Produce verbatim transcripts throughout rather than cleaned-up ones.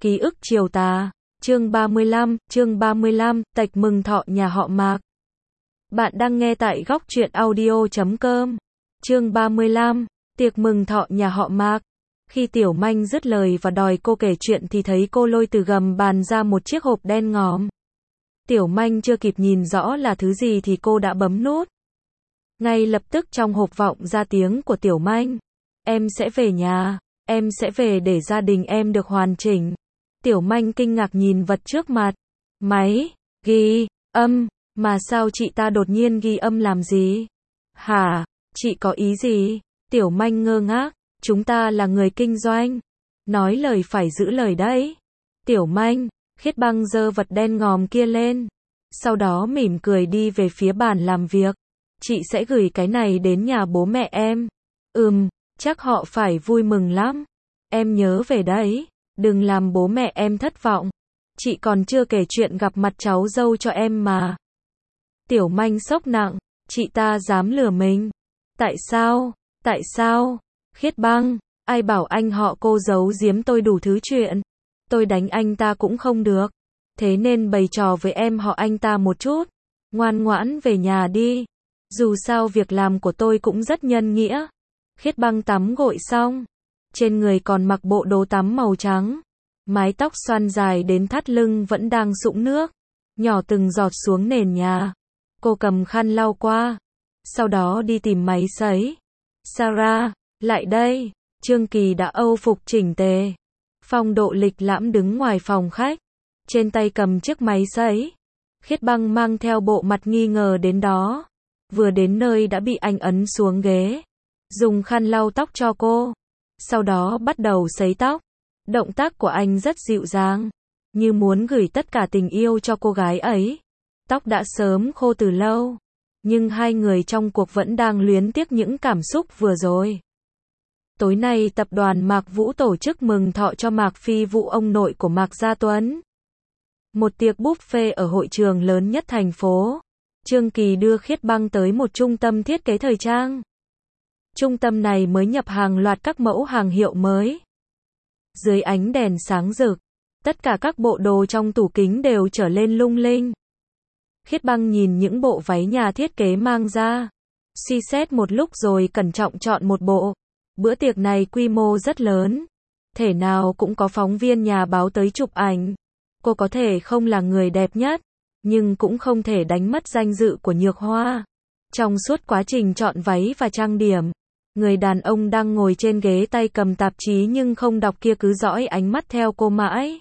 Ký ức chiều tà, chương ba mươi lăm, chương ba mươi lăm, tạch mừng thọ nhà họ Mạc. Bạn đang nghe tại góc truyện audio chấm com. Chương ba mươi lăm, tiệc mừng thọ nhà họ Mạc. Khi Tiểu Manh dứt lời và đòi cô kể chuyện thì thấy cô lôi từ gầm bàn ra một chiếc hộp đen ngòm. Tiểu Manh chưa kịp nhìn rõ là thứ gì thì cô đã bấm nút. Ngay lập tức trong hộp vọng ra tiếng của Tiểu Manh. Em sẽ về nhà, em sẽ về để gia đình em được hoàn chỉnh. Tiểu Manh kinh ngạc nhìn vật trước mặt. Máy, ghi, âm, mà sao chị ta đột nhiên ghi âm làm gì? Hả, chị có ý gì? Tiểu Manh ngơ ngác, chúng ta là người kinh doanh. Nói lời phải giữ lời đấy. Tiểu Manh, Khiết Băng giơ vật đen ngòm kia lên. Sau đó mỉm cười đi về phía bàn làm việc. Chị sẽ gửi cái này đến nhà bố mẹ em. Ừm, chắc họ phải vui mừng lắm. Em nhớ về đấy. Đừng làm bố mẹ em thất vọng. Chị còn chưa kể chuyện gặp mặt cháu dâu cho em mà. Tiểu Manh sốc nặng. Chị ta dám lừa mình. Tại sao? Tại sao? Khiết Băng, ai bảo anh họ cô giấu giếm tôi đủ thứ chuyện. Tôi đánh anh ta cũng không được. Thế nên bày trò với em họ anh ta một chút. Ngoan ngoãn về nhà đi. Dù sao việc làm của tôi cũng rất nhân nghĩa. Khiết Băng tắm gội xong. Trên người còn mặc bộ đồ tắm màu trắng. Mái tóc xoăn dài đến thắt lưng vẫn đang sũng nước. Nhỏ từng giọt xuống nền nhà. Cô cầm khăn lau qua. Sau đó đi tìm máy sấy. Sarah, lại đây. Trương Kỳ đã âu phục chỉnh tề. Phong độ lịch lãm đứng ngoài phòng khách. Trên tay cầm chiếc máy sấy. Khiết Băng mang theo bộ mặt nghi ngờ đến đó. Vừa đến nơi đã bị anh ấn xuống ghế. Dùng khăn lau tóc cho cô. Sau đó bắt đầu sấy tóc. Động tác của anh rất dịu dàng. Như muốn gửi tất cả tình yêu cho cô gái ấy. Tóc đã sớm khô từ lâu. Nhưng hai người trong cuộc vẫn đang luyến tiếc những cảm xúc vừa rồi. Tối nay tập đoàn Mạc Vũ tổ chức mừng thọ cho Mạc Phi Vũ, ông nội của Mạc Gia Tuấn. Một tiệc buffet ở hội trường lớn nhất thành phố. Trương Kỳ đưa Khiết Băng tới một trung tâm thiết kế thời trang. Trung tâm này mới nhập hàng loạt các mẫu hàng hiệu mới. Dưới ánh đèn sáng rực, tất cả các bộ đồ trong tủ kính đều trở lên lung linh. Khiết Băng nhìn những bộ váy nhà thiết kế mang ra. Suy xét một lúc rồi cẩn trọng chọn một bộ. Bữa tiệc này quy mô rất lớn. Thể nào cũng có phóng viên nhà báo tới chụp ảnh. Cô có thể không là người đẹp nhất, nhưng cũng không thể đánh mất danh dự của Nhược Hoa. Trong suốt quá trình chọn váy và trang điểm, người đàn ông đang ngồi trên ghế tay cầm tạp chí nhưng không đọc kia cứ dõi ánh mắt theo cô mãi.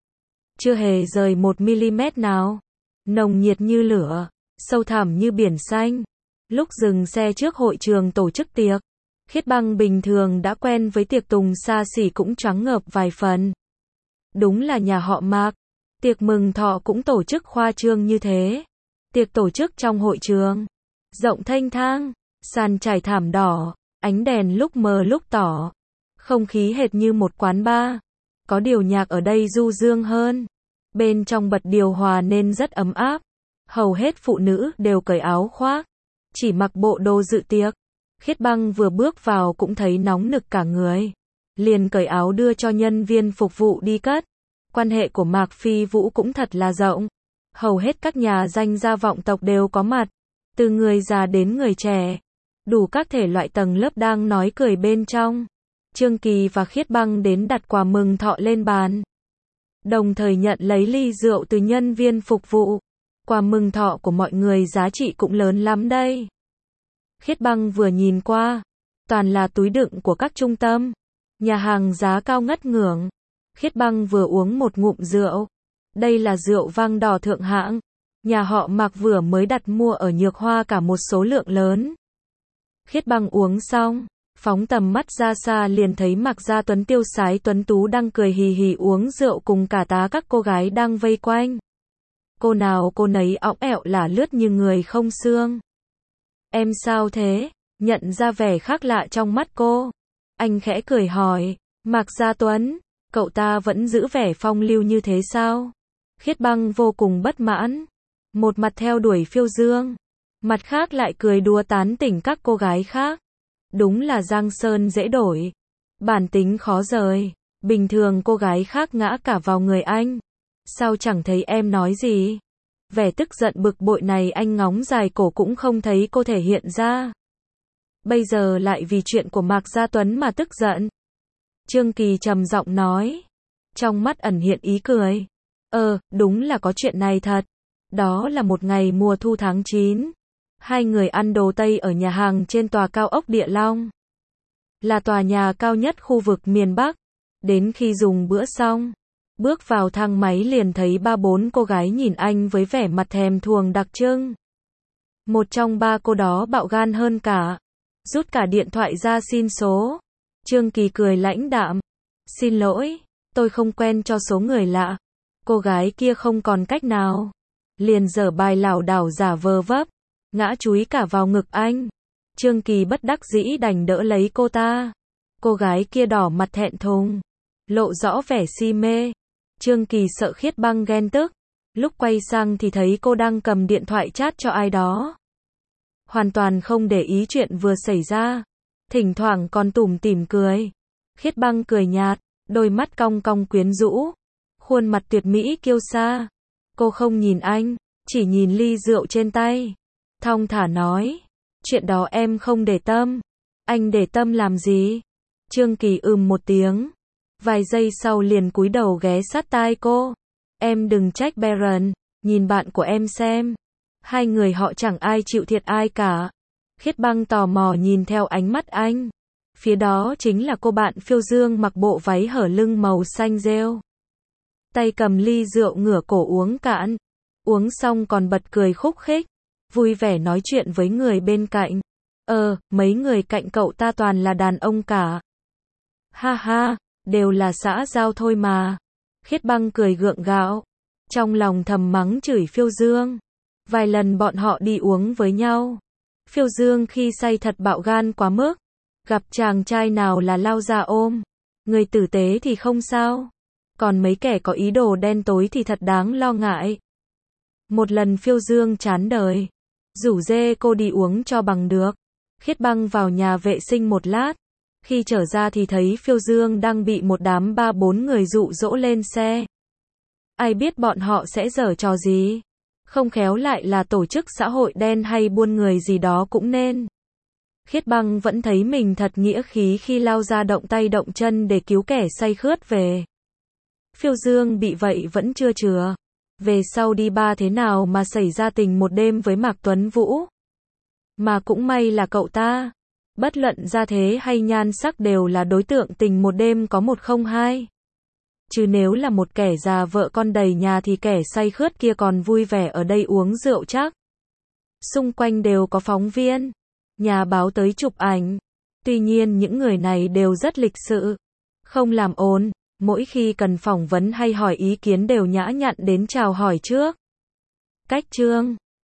Chưa hề rời một mi-li-mét nào. Nồng nhiệt như lửa, sâu thẳm như biển xanh. Lúc dừng xe trước hội trường tổ chức tiệc, Khiết Băng bình thường đã quen với tiệc tùng xa xỉ cũng choáng ngợp vài phần. Đúng là nhà họ Mạc. Tiệc mừng thọ cũng tổ chức khoa trương như thế. Tiệc tổ chức trong hội trường. Rộng thênh thang, sàn trải thảm đỏ, ánh đèn lúc mờ lúc tỏ. Không khí hệt như một quán bar. Có điều nhạc ở đây du dương hơn. Bên trong bật điều hòa nên rất ấm áp. Hầu hết phụ nữ đều cởi áo khoác. Chỉ mặc bộ đồ dự tiệc. Khiết Băng vừa bước vào cũng thấy nóng nực cả người. Liền cởi áo đưa cho nhân viên phục vụ đi cất. Quan hệ của Mạc Phi Vũ cũng thật là rộng. Hầu hết các nhà danh gia vọng tộc đều có mặt. Từ người già đến người trẻ. Đủ các thể loại tầng lớp đang nói cười bên trong. Trương Kỳ và Khiết Băng đến đặt quà mừng thọ lên bàn. Đồng thời nhận lấy ly rượu từ nhân viên phục vụ. Quà mừng thọ của mọi người giá trị cũng lớn lắm đây. Khiết Băng vừa nhìn qua. Toàn là túi đựng của các trung tâm. Nhà hàng giá cao ngất ngưởng. Khiết Băng vừa uống một ngụm rượu. Đây là rượu vang đỏ thượng hạng. Nhà họ Mạc vừa mới đặt mua ở Nhược Hoa cả một số lượng lớn. Khiết Băng uống xong, phóng tầm mắt ra xa liền thấy Mạc Gia Tuấn tiêu sái tuấn tú đang cười hì hì uống rượu cùng cả tá các cô gái đang vây quanh. Cô nào cô nấy õng ẹo lả lướt như người không xương. Em sao thế? Nhận ra vẻ khác lạ trong mắt cô. Anh khẽ cười hỏi, Mạc Gia Tuấn, cậu ta vẫn giữ vẻ phong lưu như thế sao? Khiết Băng vô cùng bất mãn. Một mặt theo đuổi phiêu dương. Mặt khác lại cười đùa tán tỉnh các cô gái khác. Đúng là giang sơn dễ đổi. Bản tính khó rời. Bình thường cô gái khác ngã cả vào người anh. Sao chẳng thấy em nói gì? Vẻ tức giận bực bội này anh ngóng dài cổ cũng không thấy cô thể hiện ra. Bây giờ lại vì chuyện của Mạc Gia Tuấn mà tức giận. Trương Kỳ trầm giọng nói. Trong mắt ẩn hiện ý cười. Ờ, đúng là có chuyện này thật. Đó là một ngày mùa thu tháng chín. Hai người ăn đồ Tây ở nhà hàng trên tòa cao ốc Địa Long. Là tòa nhà cao nhất khu vực miền Bắc. Đến khi dùng bữa xong, bước vào thang máy liền thấy ba bốn cô gái nhìn anh với vẻ mặt thèm thuồng đặc trưng. Một trong ba cô đó bạo gan hơn cả. Rút cả điện thoại ra xin số. Trương Kỳ cười lãnh đạm. Xin lỗi, tôi không quen cho số người lạ. Cô gái kia không còn cách nào. Liền giở bài lảo đảo giả vờ vấp. Ngã chúi cả vào ngực anh. Trương Kỳ bất đắc dĩ đành đỡ lấy cô ta. Cô gái kia đỏ mặt thẹn thùng. Lộ rõ vẻ si mê. Trương Kỳ sợ Khiết Băng ghen tức. Lúc quay sang thì thấy cô đang cầm điện thoại chat cho ai đó. Hoàn toàn không để ý chuyện vừa xảy ra. Thỉnh thoảng còn tủm tỉm cười. Khiết Băng cười nhạt, đôi mắt cong cong quyến rũ. Khuôn mặt tuyệt mỹ kiêu sa. Cô không nhìn anh, chỉ nhìn ly rượu trên tay. Thong thả nói. Chuyện đó em không để tâm. Anh để tâm làm gì? Trương Kỳ ừm một tiếng. Vài giây sau liền cúi đầu ghé sát tai cô. Em đừng trách Baron, nhìn bạn của em xem. Hai người họ chẳng ai chịu thiệt ai cả. Khiết Băng tò mò nhìn theo ánh mắt anh. Phía đó chính là cô bạn phiêu dương mặc bộ váy hở lưng màu xanh rêu. Tay cầm ly rượu ngửa cổ uống cạn. Uống xong còn bật cười khúc khích. Vui vẻ nói chuyện với người bên cạnh. Ờ, mấy người cạnh cậu ta toàn là đàn ông cả. Ha ha, đều là xã giao thôi mà. Khiết Băng cười gượng gạo. Trong lòng thầm mắng chửi phiêu dương. Vài lần bọn họ đi uống với nhau. Phiêu dương khi say thật bạo gan quá mức. Gặp chàng trai nào là lao ra ôm. Người tử tế thì không sao. Còn mấy kẻ có ý đồ đen tối thì thật đáng lo ngại. Một lần phiêu dương chán đời. Rủ dê cô đi uống cho bằng được. Khiết Băng vào nhà vệ sinh một lát. Khi trở ra thì thấy phiêu dương đang bị một đám ba bốn người dụ dỗ lên xe. Ai biết bọn họ sẽ giở trò gì. Không khéo lại là tổ chức xã hội đen hay buôn người gì đó cũng nên. Khiết Băng vẫn thấy mình thật nghĩa khí khi lao ra động tay động chân để cứu kẻ say khướt về. Phiêu dương bị vậy vẫn chưa chừa. Về sau đi ba thế nào mà xảy ra tình một đêm với Mạc Tuấn Vũ. Mà cũng may là cậu ta. Bất luận gia thế hay nhan sắc đều là đối tượng tình một đêm có một không hai. Chứ nếu là một kẻ già vợ con đầy nhà thì kẻ say khướt kia còn vui vẻ ở đây uống rượu chắc. Xung quanh đều có phóng viên. Nhà báo tới chụp ảnh. Tuy nhiên những người này đều rất lịch sự. Không làm ồn. Mỗi khi cần phỏng vấn hay hỏi ý kiến đều nhã nhặn đến chào hỏi trước. Cách chương